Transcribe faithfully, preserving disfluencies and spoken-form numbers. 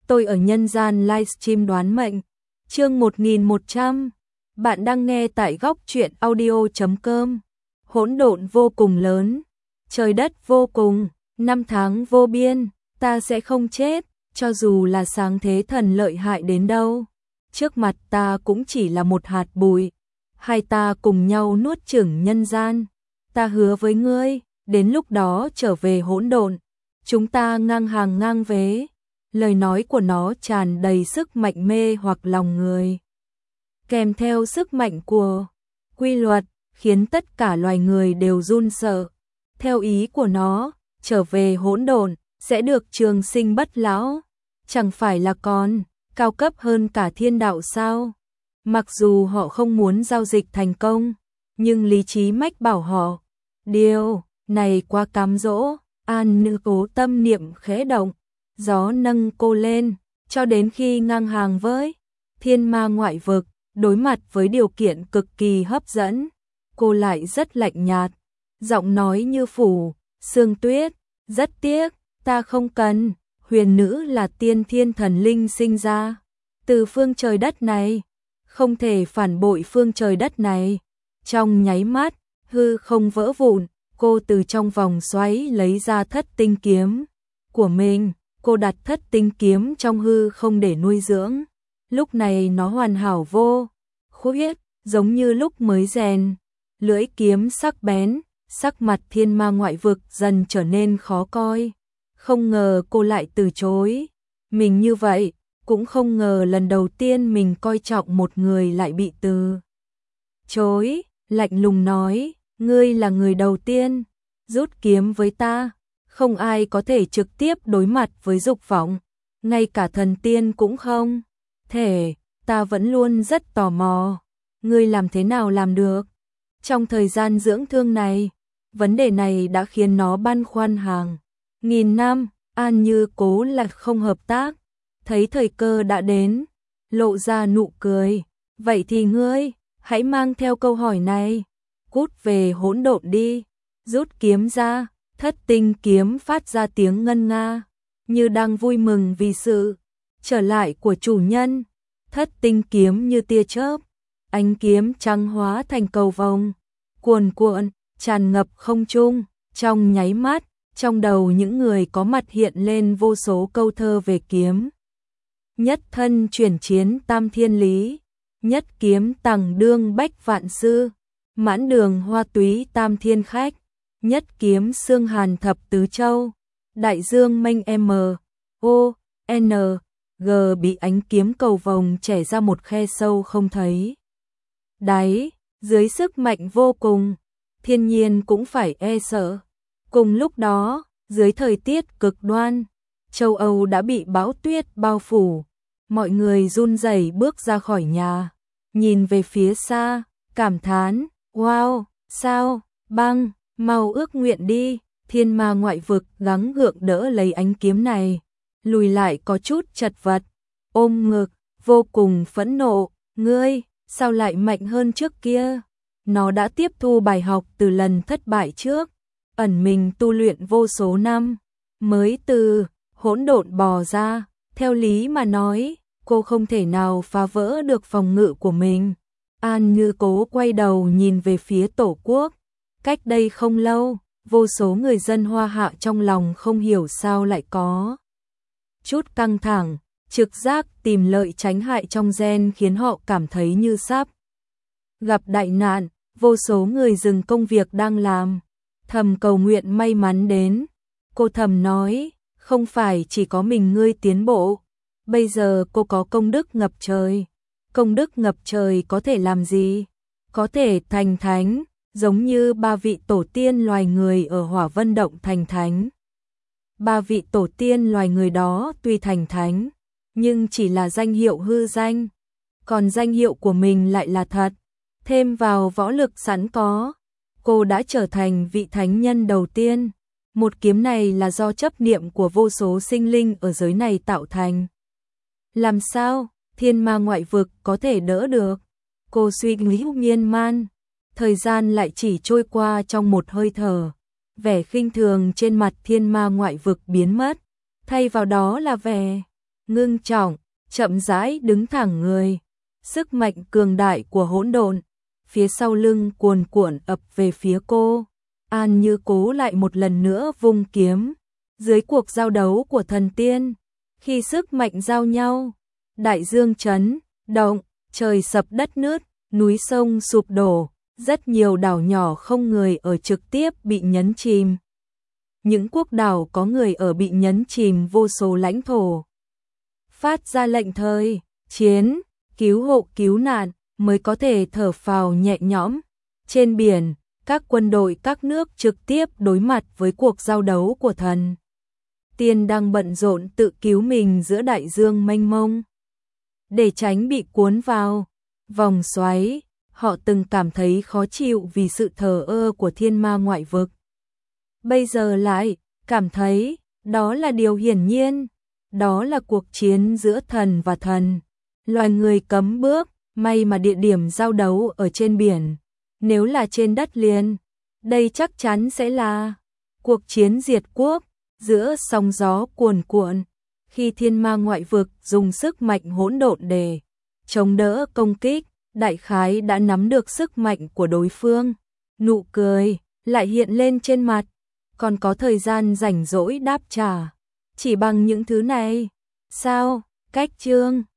Tôi ở nhân gian livestream đoán mệnh. Chương một nghìn một trăm. Bạn đang nghe tại góc truyện audio chấm com. Hỗn độn vô cùng lớn, trời đất vô cùng, năm tháng vô biên, ta sẽ không chết, cho dù là sáng thế thần lợi hại đến đâu. Trước mặt ta cũng chỉ là một hạt bụi, hai ta cùng nhau nuốt chửng nhân gian. Ta hứa với ngươi, đến lúc đó trở về hỗn độn, chúng ta ngang hàng ngang vế. Lời nói của nó tràn đầy sức mạnh mê hoặc lòng người, kèm theo sức mạnh của quy luật, khiến tất cả loài người đều run sợ. Theo ý của nó, trở về hỗn độn sẽ được trường sinh bất lão, chẳng phải là còn cao cấp hơn cả thiên đạo sao? Mặc dù họ không muốn giao dịch thành công, nhưng lý trí mách bảo họ, điều này quá cám dỗ. An Nữ cố tâm niệm khẽ động, gió nâng cô lên, cho đến khi ngang hàng với thiên ma ngoại vực, đối mặt với điều kiện cực kỳ hấp dẫn, cô lại rất lạnh nhạt, giọng nói như phủ sương tuyết, rất tiếc, ta không cần. Huyền nữ là tiên thiên thần linh sinh ra từ phương trời đất này, không thể phản bội phương trời đất này. Trong nháy mắt, hư không vỡ vụn, cô từ trong vòng xoáy lấy ra thất tinh kiếm của mình. Cô đặt thất tinh kiếm trong hư không để nuôi dưỡng. Lúc này nó hoàn hảo vô khuyết, giống như lúc mới rèn. Lưỡi kiếm sắc bén, sắc mặt thiên ma ngoại vực dần trở nên khó coi. Không ngờ cô lại từ chối mình như vậy, cũng không ngờ lần đầu tiên mình coi trọng một người lại bị từ chối. Lạnh lùng nói, ngươi là người đầu tiên rút kiếm với ta, không ai có thể trực tiếp đối mặt với dục vọng, ngay cả thần tiên cũng không thể. Ta vẫn luôn rất tò mò, ngươi làm thế nào làm được? Trong thời gian dưỡng thương này, vấn đề này đã khiến nó băn khoăn hàng nghìn năm. An Như cố là không hợp tác, thấy thời cơ đã đến, lộ ra nụ cười. Vậy thì ngươi, hãy mang theo câu hỏi này, cút về hỗn độn đi. Rút kiếm ra, thất tinh kiếm phát ra tiếng ngân nga, như đang vui mừng vì sự trở lại của chủ nhân. Thất tinh kiếm như tia chớp, ánh kiếm trắng hóa thành cầu vồng, cuồn cuộn, tràn ngập không trung. Trong nháy mắt, trong đầu những người có mặt hiện lên vô số câu thơ về kiếm. Nhất thân chuyển chiến tam thiên lý, nhất kiếm tằng đương bách vạn sư, mãn đường hoa túy tam thiên khách, nhất kiếm xương hàn thập tứ châu, đại dương mênh m, o, n, g. Bị ánh kiếm cầu vồng chẻ ra một khe sâu không thấy đáy, dưới sức mạnh vô cùng, thiên nhiên cũng phải e sợ. Cùng lúc đó, dưới thời tiết cực đoan, châu Âu đã bị bão tuyết bao phủ, mọi người run rẩy bước ra khỏi nhà, nhìn về phía xa, cảm thán, wow, sao, băng, mau ước nguyện đi. Thiên ma ngoại vực gắng gượng đỡ lấy ánh kiếm này, lùi lại có chút chật vật, ôm ngực, vô cùng phẫn nộ, ngươi, sao lại mạnh hơn trước kia? Nó đã tiếp thu bài học từ lần thất bại trước, ẩn mình tu luyện vô số năm, mới từ hỗn độn bò ra. Theo lý mà nói, cô không thể nào phá vỡ được phòng ngự của mình. An Như cố quay đầu nhìn về phía tổ quốc. Cách đây không lâu, vô số người dân Hoa Hạ trong lòng không hiểu sao lại có chút căng thẳng, trực giác tìm lợi tránh hại trong gen khiến họ cảm thấy như sắp gặp đại nạn. Vô số người dừng công việc đang làm, thầm cầu nguyện may mắn đến. Cô thầm nói, không phải chỉ có mình ngươi tiến bộ, bây giờ cô có công đức ngập trời. Công đức ngập trời có thể làm gì? Có thể thành thánh, giống như ba vị tổ tiên loài người ở Hỏa Vân Động thành thánh. Ba vị tổ tiên loài người đó tuy thành thánh, nhưng chỉ là danh hiệu hư danh, còn danh hiệu của mình lại là thật. Thêm vào võ lực sẵn có, cô đã trở thành vị thánh nhân đầu tiên. Một kiếm này là do chấp niệm của vô số sinh linh ở giới này tạo thành. Làm sao thiên ma ngoại vực có thể đỡ được? Cô suy nghĩ miên man, thời gian lại chỉ trôi qua trong một hơi thở. Vẻ khinh thường trên mặt thiên ma ngoại vực biến mất, thay vào đó là vẻ ngưng trọng, chậm rãi đứng thẳng người. Sức mạnh cường đại của hỗn độn, phía sau lưng cuồn cuộn ập về phía cô. An Như cố lại một lần nữa vung kiếm. Dưới cuộc giao đấu của thần tiên, khi sức mạnh giao nhau, đại dương chấn động, trời sập đất nứt, núi sông sụp đổ, rất nhiều đảo nhỏ không người ở trực tiếp bị nhấn chìm. Những quốc đảo có người ở bị nhấn chìm vô số lãnh thổ. Phát ra lệnh thời chiến, cứu hộ cứu nạn mới có thể thở phào nhẹ nhõm. Trên biển, các quân đội các nước trực tiếp đối mặt với cuộc giao đấu của thần tiên đang bận rộn tự cứu mình giữa đại dương mênh mông. Để tránh bị cuốn vào vòng xoáy, họ từng cảm thấy khó chịu vì sự thờ ơ của thiên ma ngoại vực. Bây giờ lại cảm thấy đó là điều hiển nhiên, đó là cuộc chiến giữa thần và thần. Loài người cấm bước, may mà địa điểm giao đấu ở trên biển. Nếu là trên đất liền, đây chắc chắn sẽ là cuộc chiến diệt quốc, giữa sóng gió cuồn cuộn. Khi thiên ma ngoại vực dùng sức mạnh hỗn độn để chống đỡ công kích, đại khái đã nắm được sức mạnh của đối phương. Nụ cười lại hiện lên trên mặt, còn có thời gian rảnh rỗi đáp trả. Chỉ bằng những thứ này, sao? Cách chương